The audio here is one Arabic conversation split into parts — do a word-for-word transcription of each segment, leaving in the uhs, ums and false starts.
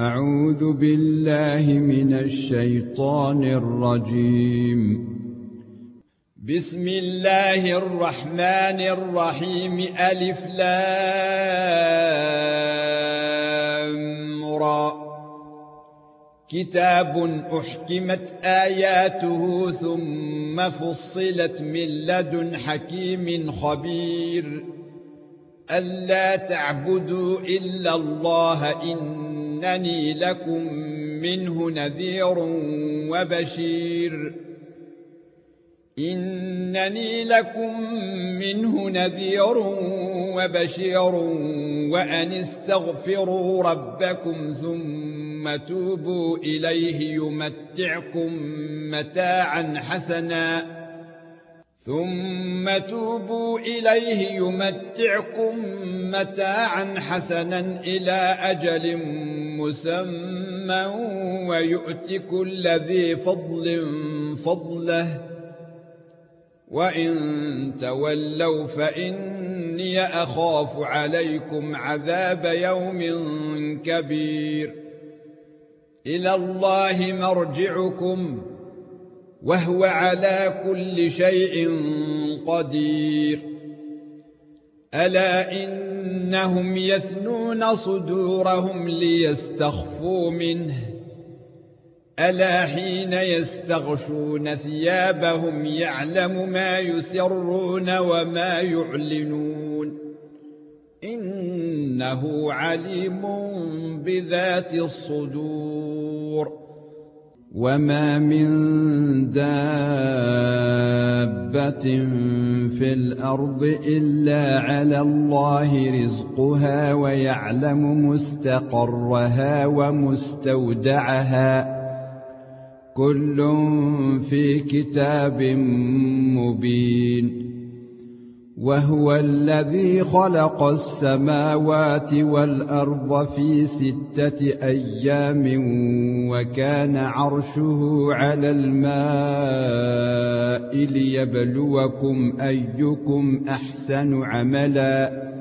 أعوذ بالله من الشيطان الرجيم. بسم الله الرحمن الرحيم. ألف لام را. كتاب أحكمت آياته ثم فصلت من لدن حكيم خبير. ألا تعبدوا إلا الله إنني لكم منه نذير وبشير. إنني لكم منه نذير وبشير وأن استغفروا ربكم ثم توبوا إليه يمتعكم متاعا حسنا ثم توبوا إليه يمتعكم متاعا حسنا إلى أجل مسمى ويؤت كل ذي فضل فضله وإن تولوا فإني أخاف عليكم عذاب يوم كبير. إلى الله مرجعكم وهو على كل شيء قدير. ألا إنهم يثنون صدورهم ليستخفوا منه ألا حين يستغشون ثيابهم يعلم ما يسرون وما يعلنون إنه عليم بذات الصدور. وما من دابة في الأرض إلا على الله رزقها ويعلم مستقرها ومستودعها كل في كتاب مبين. وهو الذي خلق السماوات والأرض في ستة أيام وكان عرشه على الماء ليبلوكم أيكم أحسن عملا.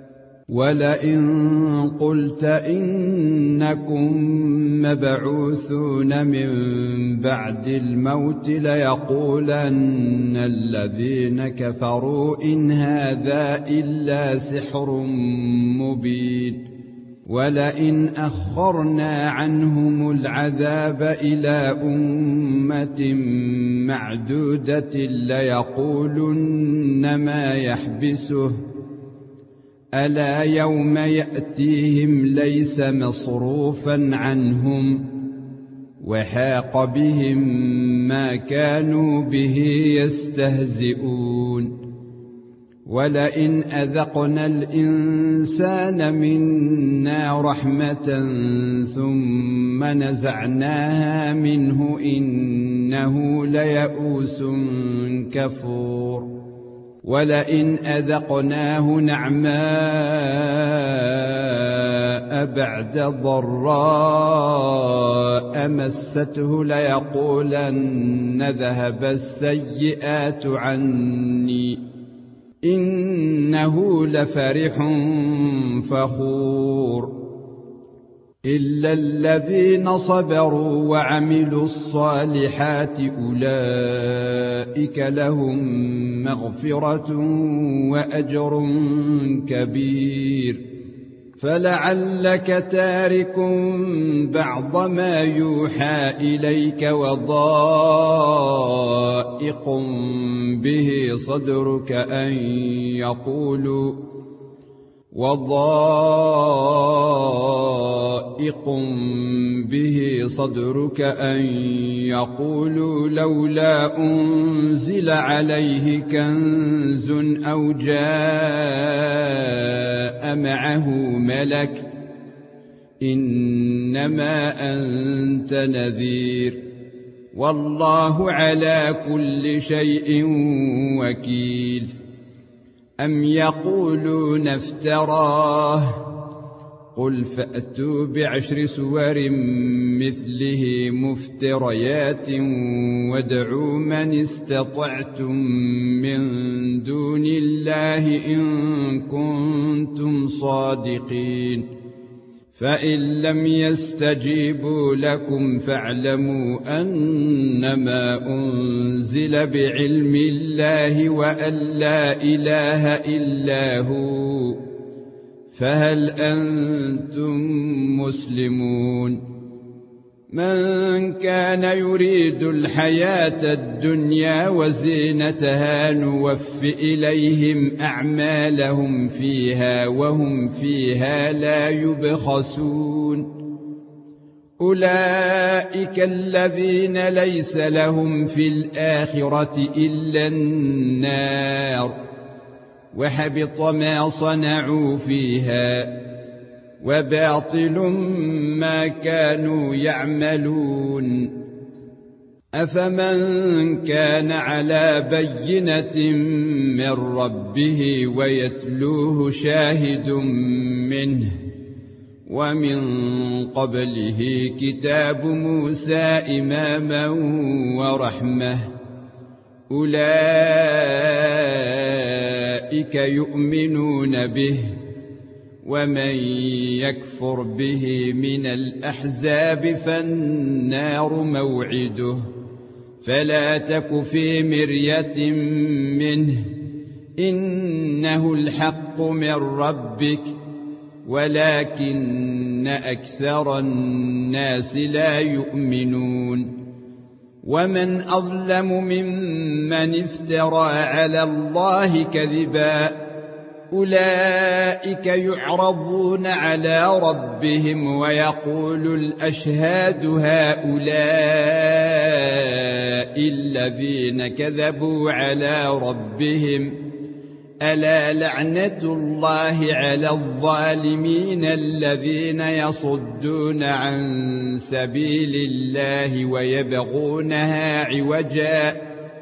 ولئن قلت إنكم مبعوثون من بعد الموت ليقولن الذين كفروا إن هذا إلا سحر مبين. ولئن أخرنا عنهم العذاب إلى أمة معدودة ليقولن ما يحبسه ألا يوم يأتيهم ليس مصروفا عنهم وحاق بهم ما كانوا به يستهزئون. ولئن أذقنا الإنسان منا رحمة ثم نزعناها منه إنه ليئوس كفور. ولئن أذقناه نعماء بعد ضراء مسته ليقولن ذهب السيئات عني إنه لفرح فخور. إلا الذين صبروا وعملوا الصالحات أولئك لهم مغفرة وأجر كبير. فلعلك تارك بعض ما يوحى إليك وضائق به صدرك أن يقولوا وضائق به صدرك أن يقولوا لولا أنزل عليه كنز أو جاء معه ملك إنما أنت نذير والله على كل شيء وكيل. أم يقولون افتراه قل فأتوا بعشر سور مثله مفتريات وادعوا من استطعتم من دون الله إن كنتم صادقين فإن لم يستجيبوا لكم فاعلموا أنما أنزل بعلم الله وأن لا إله إلا هو، فهل أنتم مسلمون؟ من كان يريد الحياة الدنيا وزينتها نوف إليهم أعمالهم فيها وهم فيها لا يبخسون. أولئك الذين ليس لهم في الآخرة إلا النار، وحبط ما صنعوا فيها، وباطل ما كانوا يعملون. أفمن كان على بينة من ربه ويتلوه شاهد منه ومن قبله كتاب موسى إماما ورحمة، أولئك يؤمنون به، ومن يكفر به من الأحزاب فالنار موعده، فلا تك في مرية منه، إنه الحق من ربك ولكن أكثر الناس لا يؤمنون. ومن أظلم ممن افترى على الله كذبا، أولئك يعرضون على ربهم ويقول الأشهاد هؤلاء الذين كذبوا على ربهم، ألا لعنة الله على الظالمين الذين يصدون عن سبيل الله ويبغونها عوجا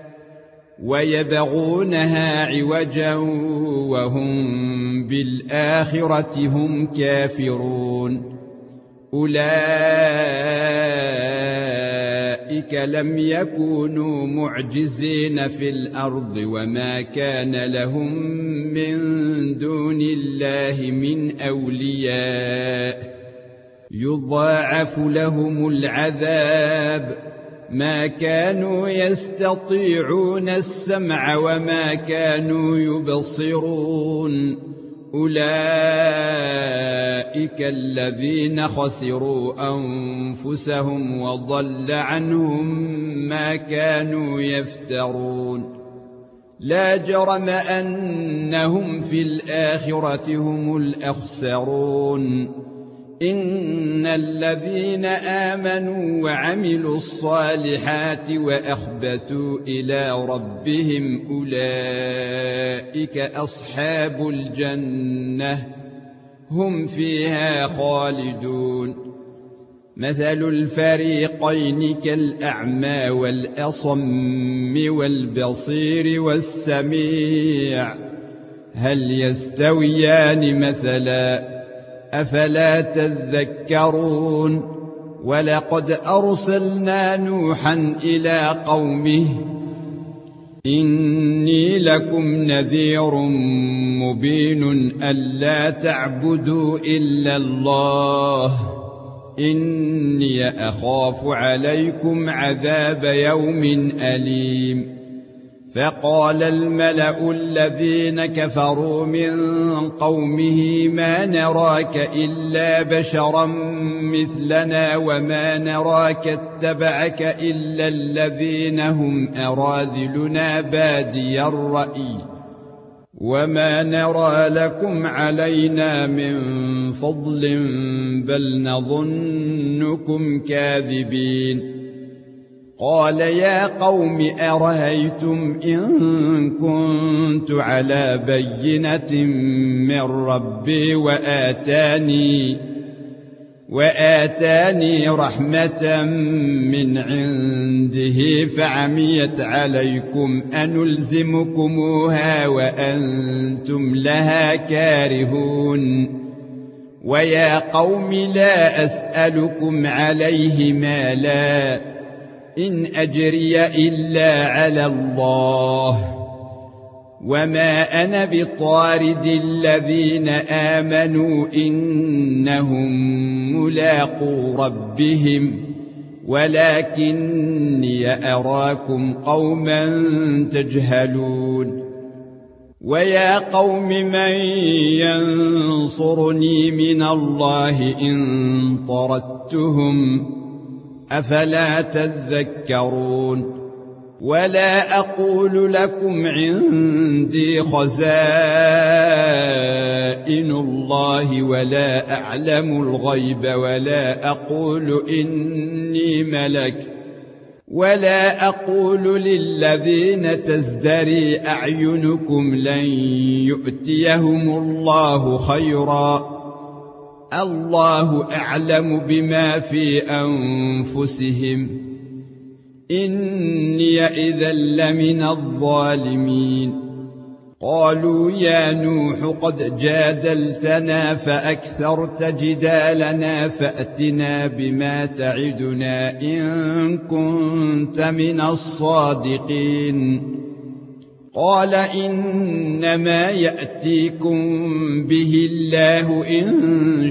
ويبغونها عوجا وهم بالآخرة هم كافرون. أولئك لم يكونوا معجزين في الأرض وما كان لهم من دون الله من أولياء، يضاعف لهم العذاب، ما كانوا يستطيعون السمع وما كانوا يبصرون. أولئك الذين خسروا أنفسهم وضل عنهم ما كانوا يفترون. لا جرم أنهم في الآخرة هم الأخسرون. إن الذين آمنوا وعملوا الصالحات وأخبتوا إلى ربهم أولئك أصحاب الجنة هم فيها خالدون. مثل الفريقين كالأعمى والأصم والبصير والسميع، هل يستويان مثلا؟ أفلا تذكرون؟ ولقد أرسلنا نوحا إلى قومه إني لكم نذير مبين ألا تعبدوا إلا الله إني أخاف عليكم عذاب يوم أليم. فقال الملأ الذين كفروا من قومه ما نراك إلا بشرا مثلنا وما نراك اتبعك إلا الذين هم أراذلنا بادي الرأي وما نرى لكم علينا من فضل بل نظنكم كاذبين. قال يا قوم أرهيتم إن كنت على بينة من ربي وآتاني وآتاني رحمة من عنده فعميت عليكم أنلزمكموها وأنتم لها كارهون. ويا قوم لا أسألكم عليه مالا، إن أجري إلا على الله وما أنا بطارد الذين آمنوا إنهم ملاقو ربهم ولكني أراكم قوما تجهلون ويا قوم من ينصرني من الله إن طردتهم أفلا تذكرون ولا أقول لكم عندي خزائن الله ولا أعلم الغيب ولا أقول إني ملك ولا أقول للذين تزدري أعينكم لن يؤتيهم الله خيرا الله أعلم بما في أنفسهم إني إذا لمن الظالمين قالوا يا نوح قد جادلتنا فأكثرت جدالنا فأتنا بما تعدنا إن كنت من الصادقين قال إنما يأتيكم به الله إن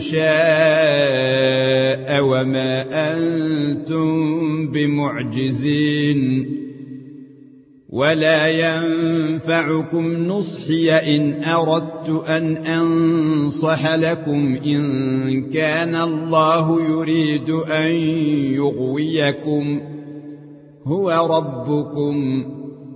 شاء وما أنتم بمعجزين ولا ينفعكم نصحي إن أردت أن أنصح لكم إن كان الله يريد أن يغويكم هو ربكم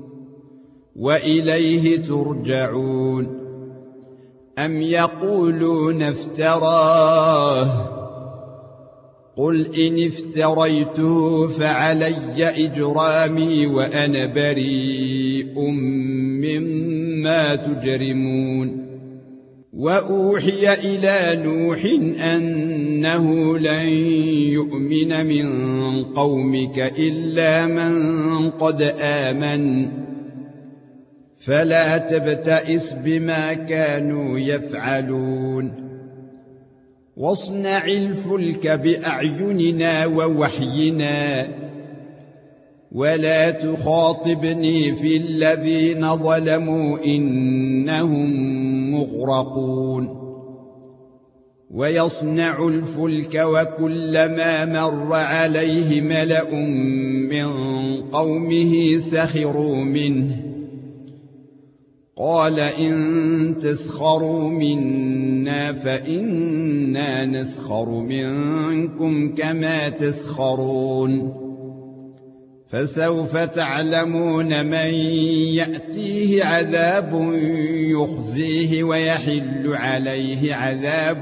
وإليه ترجعون أم يقولون افتراه قل إن افتريته فعلي إجرامي وأنا بريء مما تجرمون وأوحي إلى نوح أنه لن يؤمن من قومك إلا من قد آمن فلا تبتئس بما كانوا يفعلون واصنع الفلك بأعيننا ووحينا ولا تخاطبني في الذين ظلموا إنهم مغرقون ويصنع الفلك وكلما مر عليه ملأ من قومه سخروا منه قال إن تسخروا منا فإنا نسخر منكم كما تسخرون فسوف تعلمون من يأتيه عذاب يخزيه ويحل عليه عذاب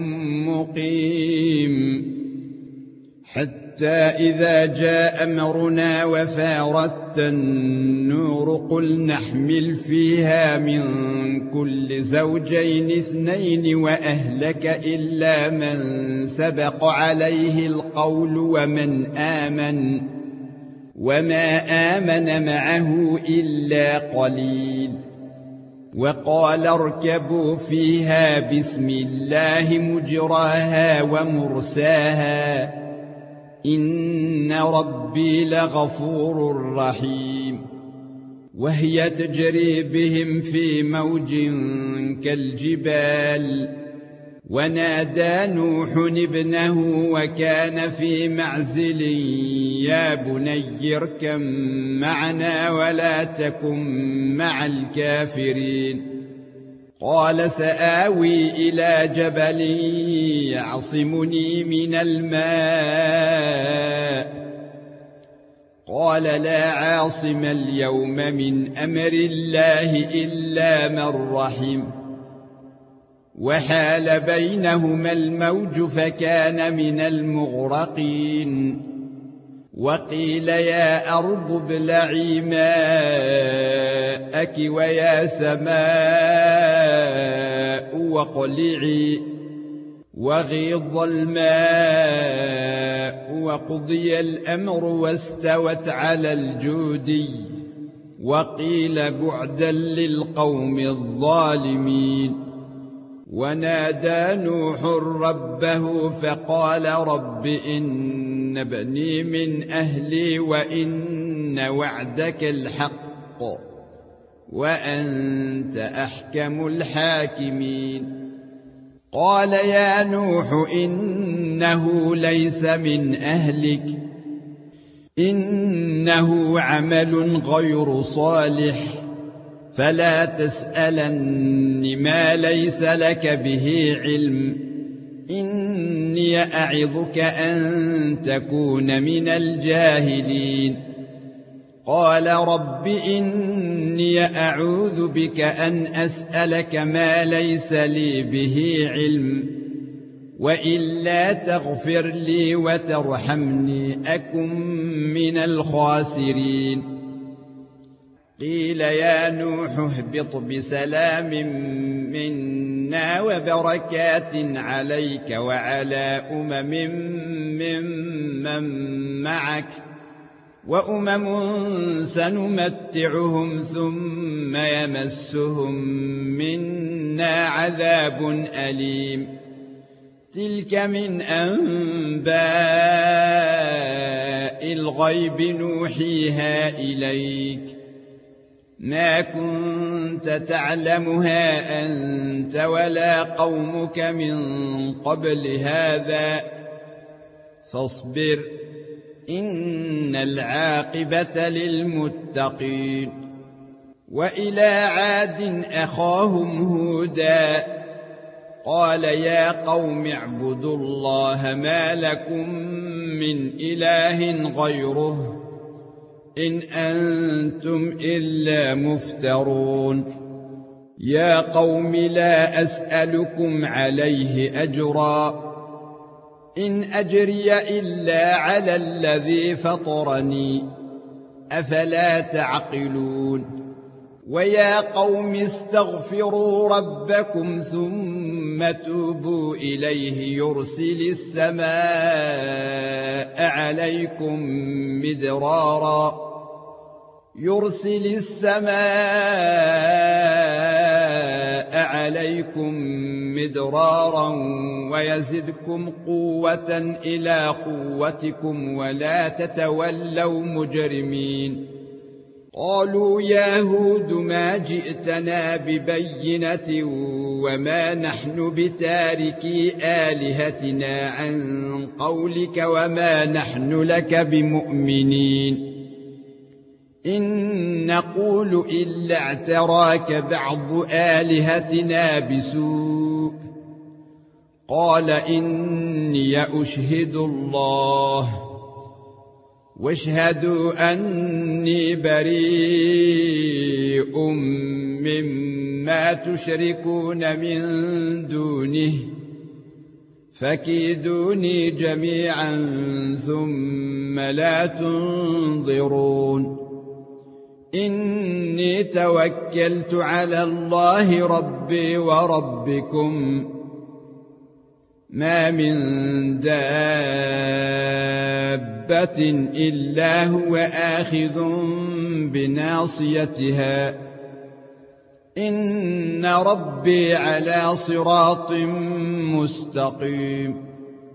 مقيم حتى إذا جاء أمرنا وفارت النور قل نحمل فيها من كل زوجين اثنين وأهلك إلا من سبق عليه القول ومن آمن وما آمن معه إلا قليل وقال اركبوا فيها بسم الله مجراها ومرساها إن ربي لغفور رحيم وهي تجري بهم في موج كالجبال ونادى نوح ابنه وكان في معزل يا بني اركب معنا ولا تكن مع الكافرين قال سآوي إلى جبل يعصمني من الماء قال لا عاصم اليوم من أمر الله إلا من رحم وحال بينهما الموج فكان من المغرقين وقيل يا أرض ابلعي ماءك ويا سماء واقلعي وغيض الماء وقضي الأمر واستوت على الجودي وقيل بعدا للقوم الظالمين ونادى نوح ربه فقال رب إن ابني من أهلي وإن وعدك الحق وأنت أحكم الحاكمين. قال يا نوح إنه ليس من أهلك إنه عمل غير صالح فلا تسألن ما ليس لك به علم إني أعظك أن تكون من الجاهلين. قال رب إني أعوذ بك أن أسألك ما ليس لي به علم وإلا تغفر لي وترحمني أكن من الخاسرين. قيل يا نوح اهبط بسلام منا وبركات عليك وعلى أمم ممن معك وأمم سنمتعهم ثم يمسهم منا عذاب أليم. تلك من أنباء الغيب نوحيها إليك ما كنت تعلمها أنت ولا قومك من قبل هذا فاصبر إن العاقبة للمتقين. وإلى عاد أخاهم هودا قال يا قوم اعبدوا الله ما لكم من إله غيره إن أنتم إلا مفترون. يا قوم لا أسألكم عليه أجرا إن أجري إلا على الذي فطرني أفلا تعقلون. ويا قوم استغفروا ربكم ثم توبوا إليه يرسل السماء عليكم مدرارا يرسل السماء عليكم مدرارا ويزدكم قوة إلى قوتكم ولا تتولوا مجرمين. قالوا يا هود ما جئتنا ببينة وما نحن بتاركي آلهتنا عن قولك وما نحن لك بمؤمنين إن نقول إلا اعتراك بعض آلهتنا بسوء. قال إني أشهد الله واشهدوا أني بريء مما تشركون من دونه فكيدوني جميعا ثم لا تنظرون. إني توكلت على الله ربي وربكم ما من دابة إلا هو آخذ بناصيتها إن ربي على صراط مستقيم.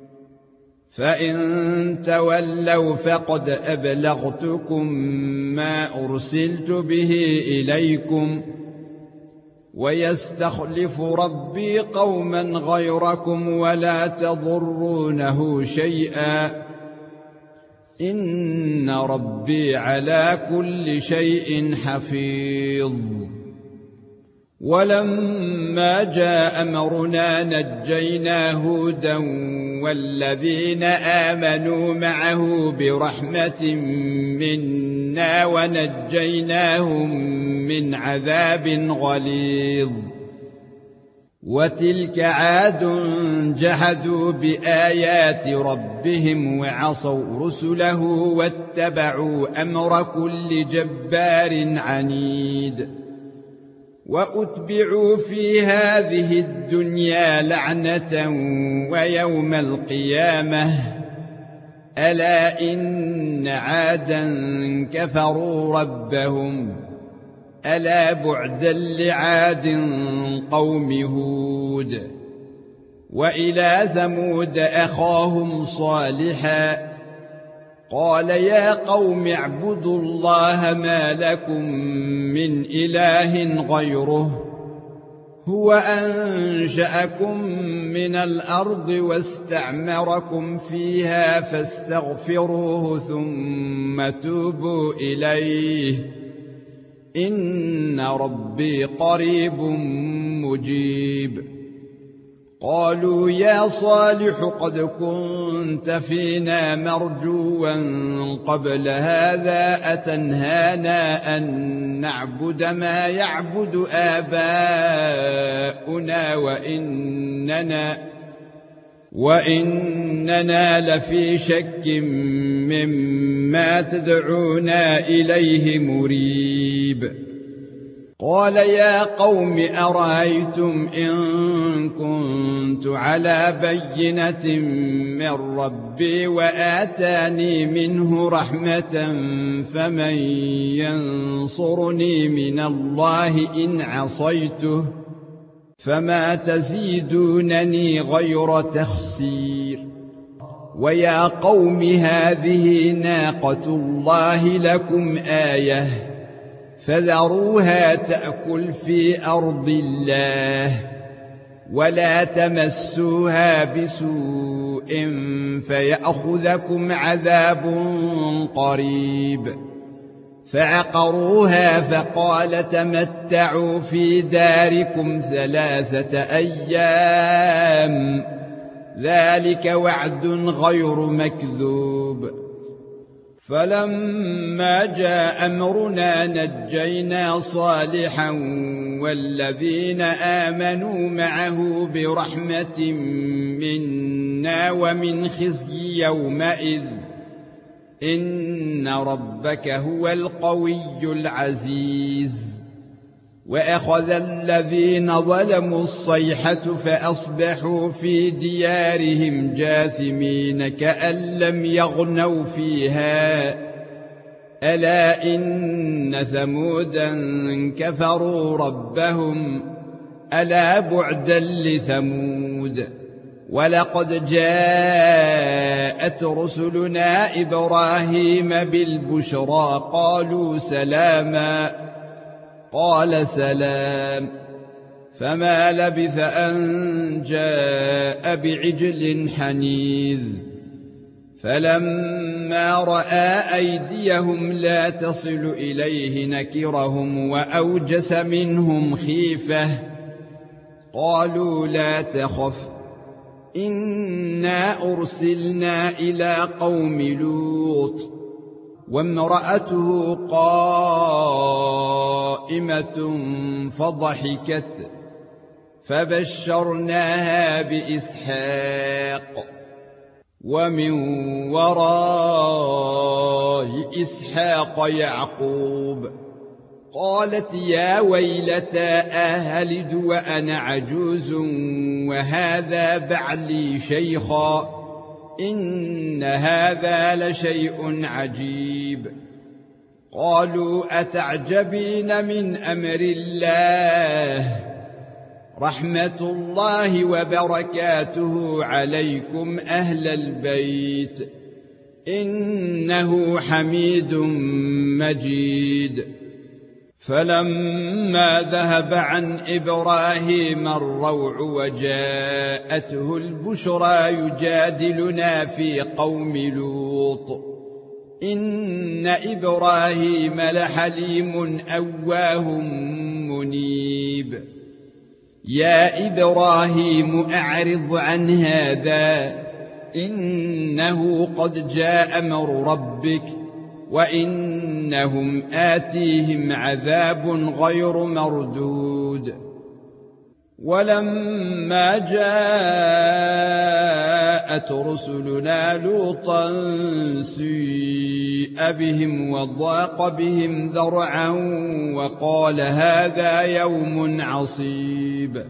فإن تولوا فقد أبلغتكم ما أرسلت به إليكم ويستخلف ربي قوما غيركم ولا تضرونه شيئا إن ربي على كل شيء حفيظ. ولما جاء أمرنا نجينا هودا والذين آمنوا معه برحمة منا ونجيناهم من عذاب غليظ. وتلك عاد جحدوا بآيات ربهم وعصوا رسله واتبعوا أمر كل جبار عنيد. وأتبعوا في هذه الدنيا لعنة ويوم القيامة ألا إن عادا كفروا ربهم ألا بعدا لعاد قوم هود. وإلى ثمود أخاهم صالحا قال يا قوم اعبدوا الله ما لكم من إله غيره هو أنشأكم من الأرض واستعمركم فيها فاستغفروه ثم توبوا إليه إن ربي قريب مجيب. قالوا يا صالح قد كنت فينا مرجوا قبل هذا أتنهانا أن نعبد ما يعبد آباؤنا وإننا, وإننا لفي شك مما تدعونا إليه مريب. قال يا قوم أرأيتم إن كنت على بينة من ربي وآتاني منه رحمة فمن ينصرني من الله إن عصيته فما تزيدونني غير تخسير. ويا قوم هذه ناقة الله لكم آية فذروها تأكل في أرض الله ولا تمسوها بسوء فيأخذكم عذاب قريب. فعقروها فقال تمتعوا في داركم ثلاثة أيام ذلك وعد غير مكذوب. فلما جاء أمرنا نجينا صالحا والذين آمنوا معه برحمة منا ومن خزي يومئذ إن ربك هو القوي العزيز. وأخذ الذين ظلموا الصيحة فأصبحوا في ديارهم جاثمين كأن لم يغنوا فيها ألا إن ثمودا كفروا ربهم ألا بعدا لثمود. ولقد جاءت رسلنا إبراهيم بالبشرى قالوا سلاما قال سلام فما لبث أن جاء بعجل حنيذ. فلما رأى أيديهم لا تصل إليه نكرهم وأوجس منهم خيفة قالوا لا تخف إنا أرسلنا إلى قوم لوط وامرأته قائمة فضحكت فبشرناها بإسحاق ومن وراء إسحاق يعقوب. قالت يا ويلتى أهلد وأنا عجوز وهذا بعلي شيخا إن هذا لشيء عجيب. قالوا أتعجبين من أمر الله رحمة الله وبركاته عليكم أهل البيت إنه حميد مجيد. فلما ذهب عن إبراهيم الروع وجاءته البشرى يجادلنا في قوم لوط إن إبراهيم لحليم أواه منيب. يا إبراهيم أعرض عن هذا إنه قد جاء أمر ربك وإنهم آتيهم عذاب غير مردود. ولما جاءت رسلنا لوطا سيء بهم وضاق بهم ذرعا وقال هذا يوم عصيب.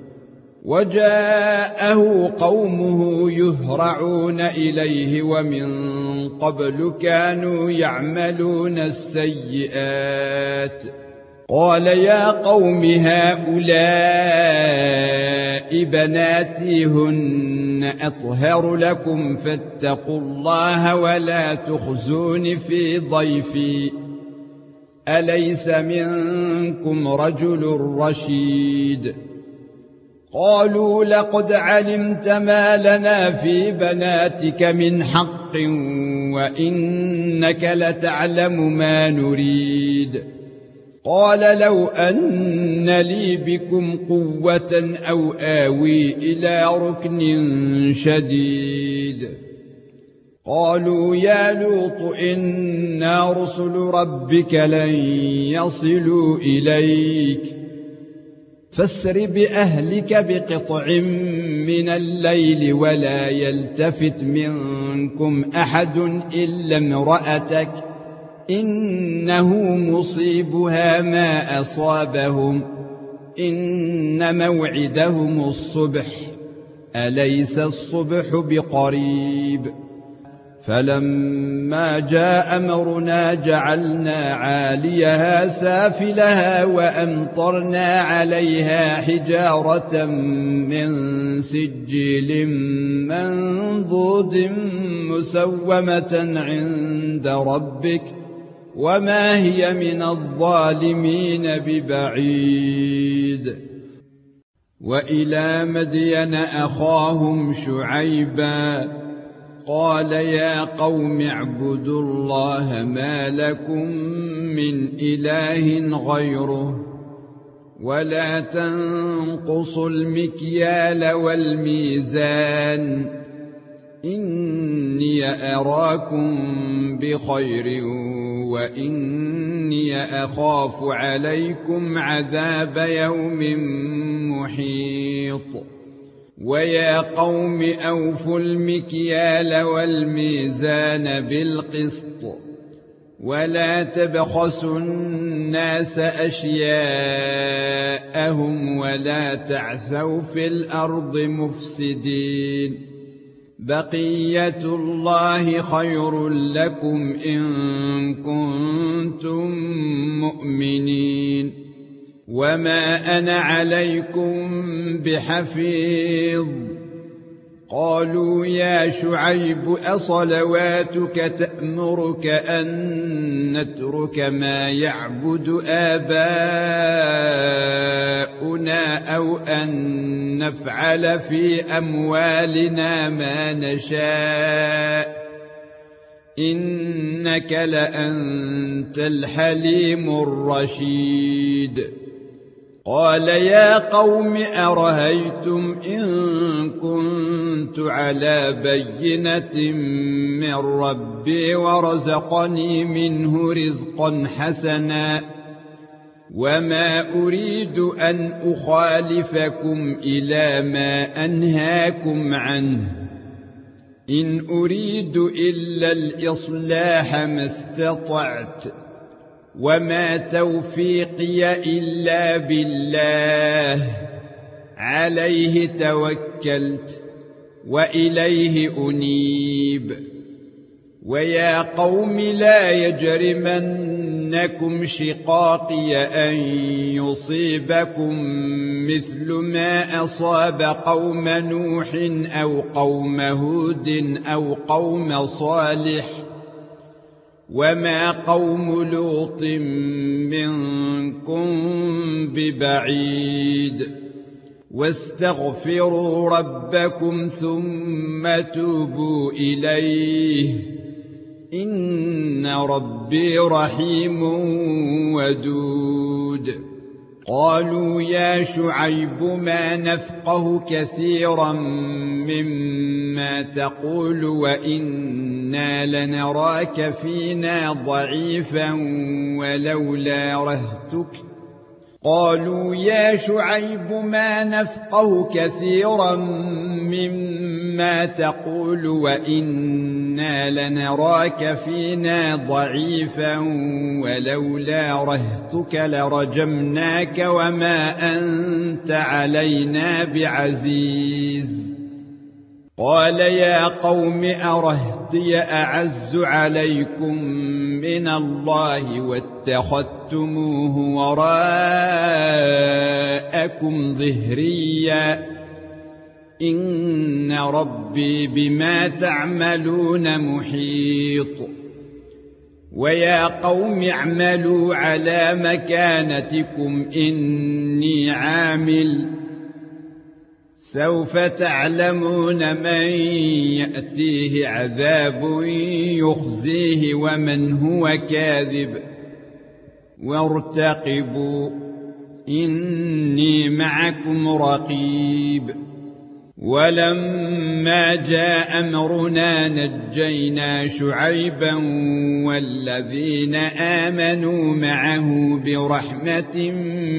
وجاءه قومه يهرعون إليه ومن قبل كانوا يعملون السيئات قال يا قوم هؤلاء بناتي هن أطهر لكم فاتقوا الله ولا تخزون في ضيفي أليس منكم رجل رشيد قالوا لقد علمت ما لنا في بناتك من حق وإنك لتعلم ما نريد قال لو أن لي بكم قوة أو آوي إلى ركن شديد قالوا يا لوط إنا رسل ربك لن يصلوا إليك فاسر بأهلك بقطع من الليل ولا يلتفت منكم أحد إلا امرأتك إنه مصيبها ما أصابهم إن موعدهم الصبح أليس الصبح بقريب فلما جاء أمرنا جعلنا عاليها سافلها وأمطرنا عليها حجارة من سجيل منضود مسومة عند ربك وما هي من الظالمين ببعيد وإلى مدين أخاهم شعيبا قال يا قوم اعبدوا الله ما لكم من إله غيره ولا تنقصوا المكيال والميزان إني أراكم بخير وإني أخاف عليكم عذاب يوم محيط ويا قوم أوفوا المكيال والميزان بالقسط ولا تبخسوا الناس أشياءهم ولا تعثوا في الأرض مفسدين بقية الله خير لكم إن كنتم مؤمنين وما أنا عليكم بحفيظ قالوا يا شعيب أصلواتك تأمرك أن نترك ما يعبد آباؤنا أو أن نفعل في أموالنا ما نشاء إنك لأنت الحليم الرشيد قال يا قوم أرهيتم إن كنت على بينة من ربي ورزقني منه رزقا حسنا وما أريد أن أخالفكم إلى ما أنهاكم عنه إن أريد إلا الإصلاح ما استطعت وما توفيقي إلا بالله عليه توكلت وإليه أنيب ويا قوم لا يجرمنكم شقاقي أن يصيبكم مثل ما أصاب قوم نوح أو قوم هود أو قوم صالح وما قوم لوط منكم ببعيد واستغفروا ربكم ثم توبوا إليه إن ربي رحيم ودود قالوا يا شعيب ما نفقه كثيرا مما تقول وإنا لنراك فينا ضعيفا ولولا رهتك قالوا يا شعيب ما نفقه كثيرا مما تقول وإنا لنراك فينا ضعيفا ولولا رهتك لرجمناك وما أنت علينا بعزيز قال يا قوم أرهطي أعز عليكم من الله واتخذتموه وراءكم ظهريا إن ربي بما تعملون محيط ويا قوم اعملوا على مكانتكم إني عامل سوف تعلمون من يأتيه عذاب يخزيه ومن هو كاذب وارتقبوا إني معكم رقيب ولما جاء أمرنا نجينا شعيبا والذين آمنوا معه برحمة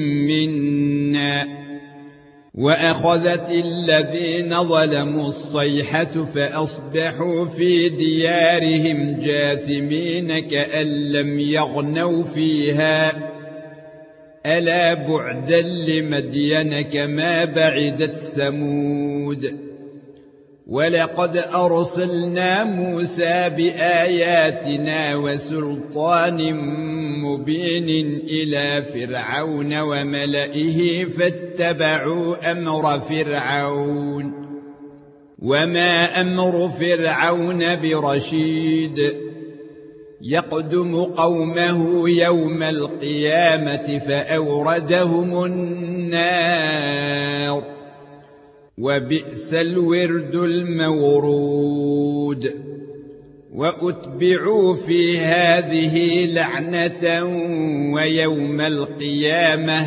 منا وأخذت الذين ظلموا الصيحة فأصبحوا في ديارهم جاثمين كأن لم يغنوا فيها ألا بعدا لمدين كما بعدت ثمود ولقد أرسلنا موسى بآياتنا وسلطان مبين إلى فرعون وملئه فاتبعوا أمر فرعون وما أمر فرعون برشيد يقدم قومه يوم القيامة فأوردهم النار وبئس الورد المورود وأتبعوا في هذه لعنة ويوم القيامة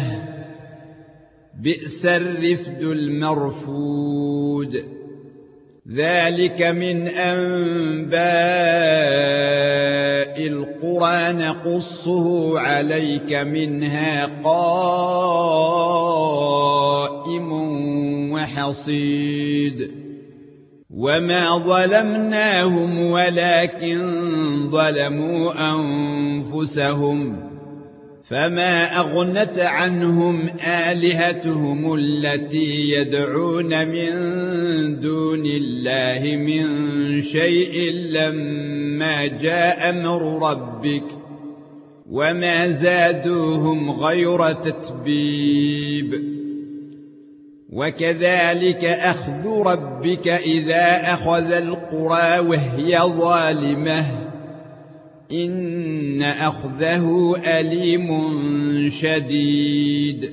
بئس الرفد المرفود ذلك من أنباء القرى نقصه عليك منها قائم وحصيد وما ظلمناهم ولكن ظلموا أنفسهم فما أغنت عنهم آلهتهم التي يدعون من دون الله من شيء لما جاء أمر ربك وما زادوهم غير تتبيب وكذلك أخذ ربك إذا أخذ القرى وهي ظالمة إن أخذه أليم شديد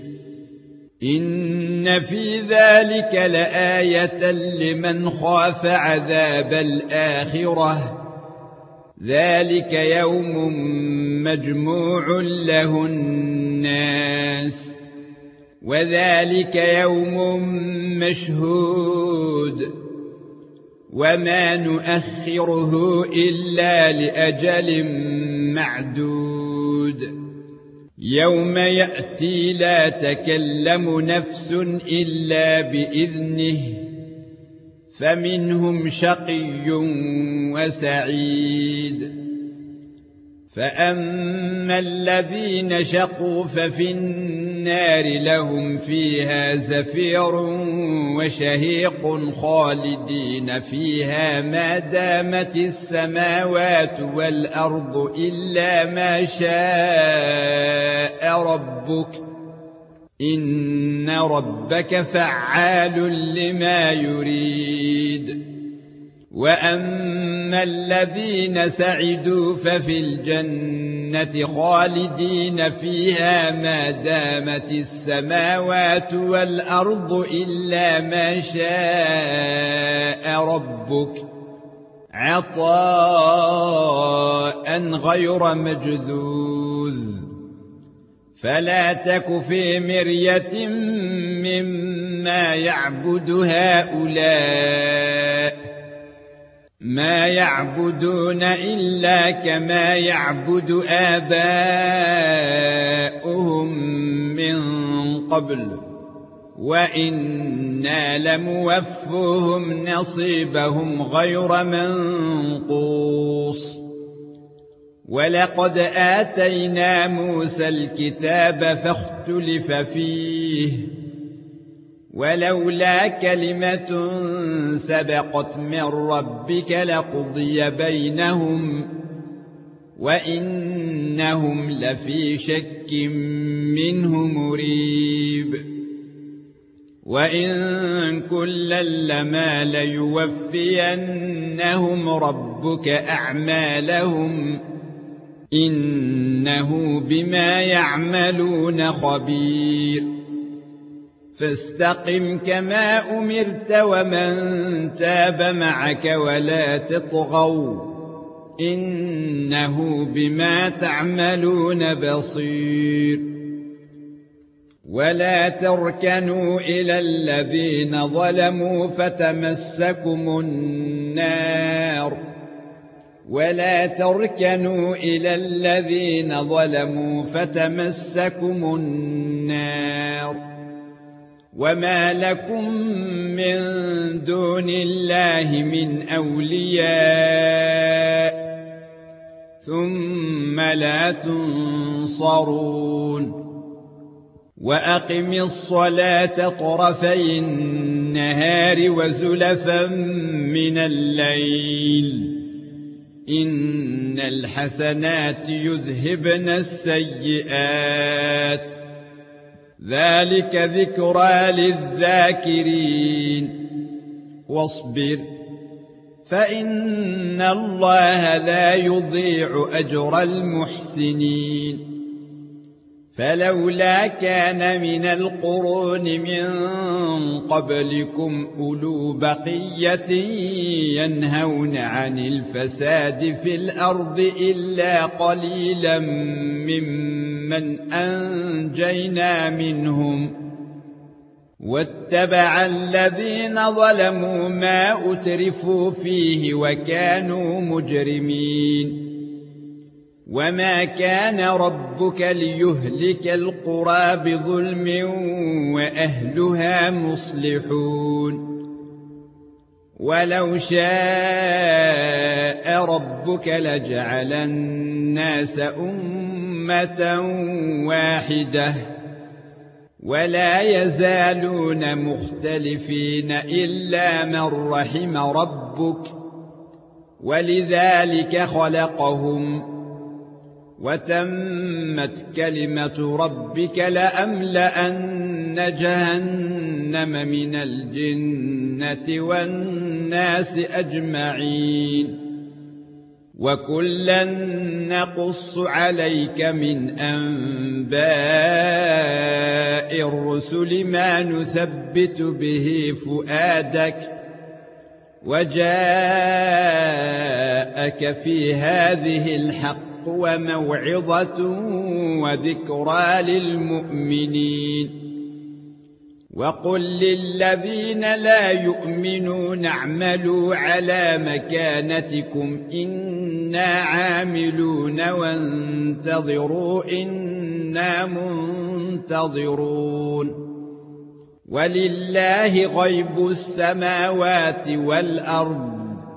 إن في ذلك لآية لمن خاف عذاب الآخرة ذلك يوم مجموع له الناس وذلك يوم مشهود وما نؤخره إلا لأجل معدود يوم يأتي لا تكلم نفس إلا بإذنه فمنهم شقي وسعيد فأما الذين شقوا ففي النار لهم فيها زفير وشهيق خالدين فيها ما دامت السماوات والأرض إلا ما شاء ربك إن ربك فعال لما يريد وأما الذين سعدوا ففي الجنة خالدين فيها ما دامت السماوات والأرض إلا ما شاء ربك عطاء غير مجذوذ فلا تك في مرية مما يعبد هؤلاء ما يعبدون إلا كما يعبد آباؤهم من قبل وإنا لموفوهم نصيبهم غير منقوص ولقد آتينا موسى الكتاب فاختلف فيه ولولا كلمة سبقت من ربك لقضي بينهم وإنهم لفي شك منه مريب وإن كلا لما ليوفينهم ربك أعمالهم إنه بما يعملون خبير فاستقم كما أمرت ومن تاب معك ولا تطغوا إنه بما تعملون بصير ولا تركنوا إلى الذين ظلموا فتمسكم النار ولا تركنوا إلى الذين ظلموا فتمسكم النار وما لكم من دون الله من أولياء ثم لا تنصرون وأقم الصلاة طرفي النهار وزلفا من الليل إن الحسنات يذهبن السيئات ذلك ذكرى للذاكرين واصبر فإن الله لا يضيع أجر المحسنين فلولا كان من القرون من قبلكم أولو بقية ينهون عن الفساد في الأرض إلا قليلا ممن أنجينا منهم واتبع الذين ظلموا ما أترفوا فيه وكانوا مجرمين وما كان ربك ليهلك القرى بظلم وأهلها مصلحون ولو شاء ربك لجعل الناس أمة واحدة ولا يزالون مختلفين إلا من رحم ربك ولذلك خلقهم وتمت كلمة ربك لأملأن جهنم من الجنة والناس أجمعين وكلا نقص عليك من أنباء الرسل ما نثبت به فؤادك وجاءك في هذه الحق وموعظة وذكرى للمؤمنين وقل للذين لا يؤمنون اعملوا على مكانتكم إنا عاملون وانتظروا إنا منتظرون ولله غيب السماوات والأرض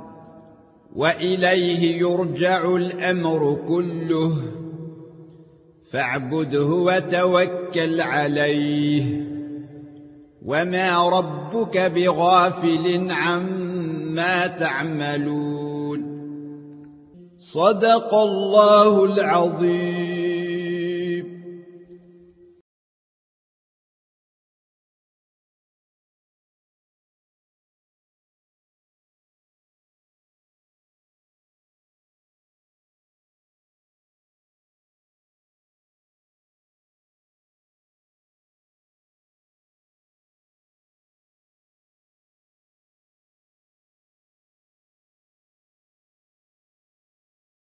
وإليه يرجع الأمر كله فاعبده وتوكل عليه وما ربك بغافل عما تعملون صدق الله العظيم.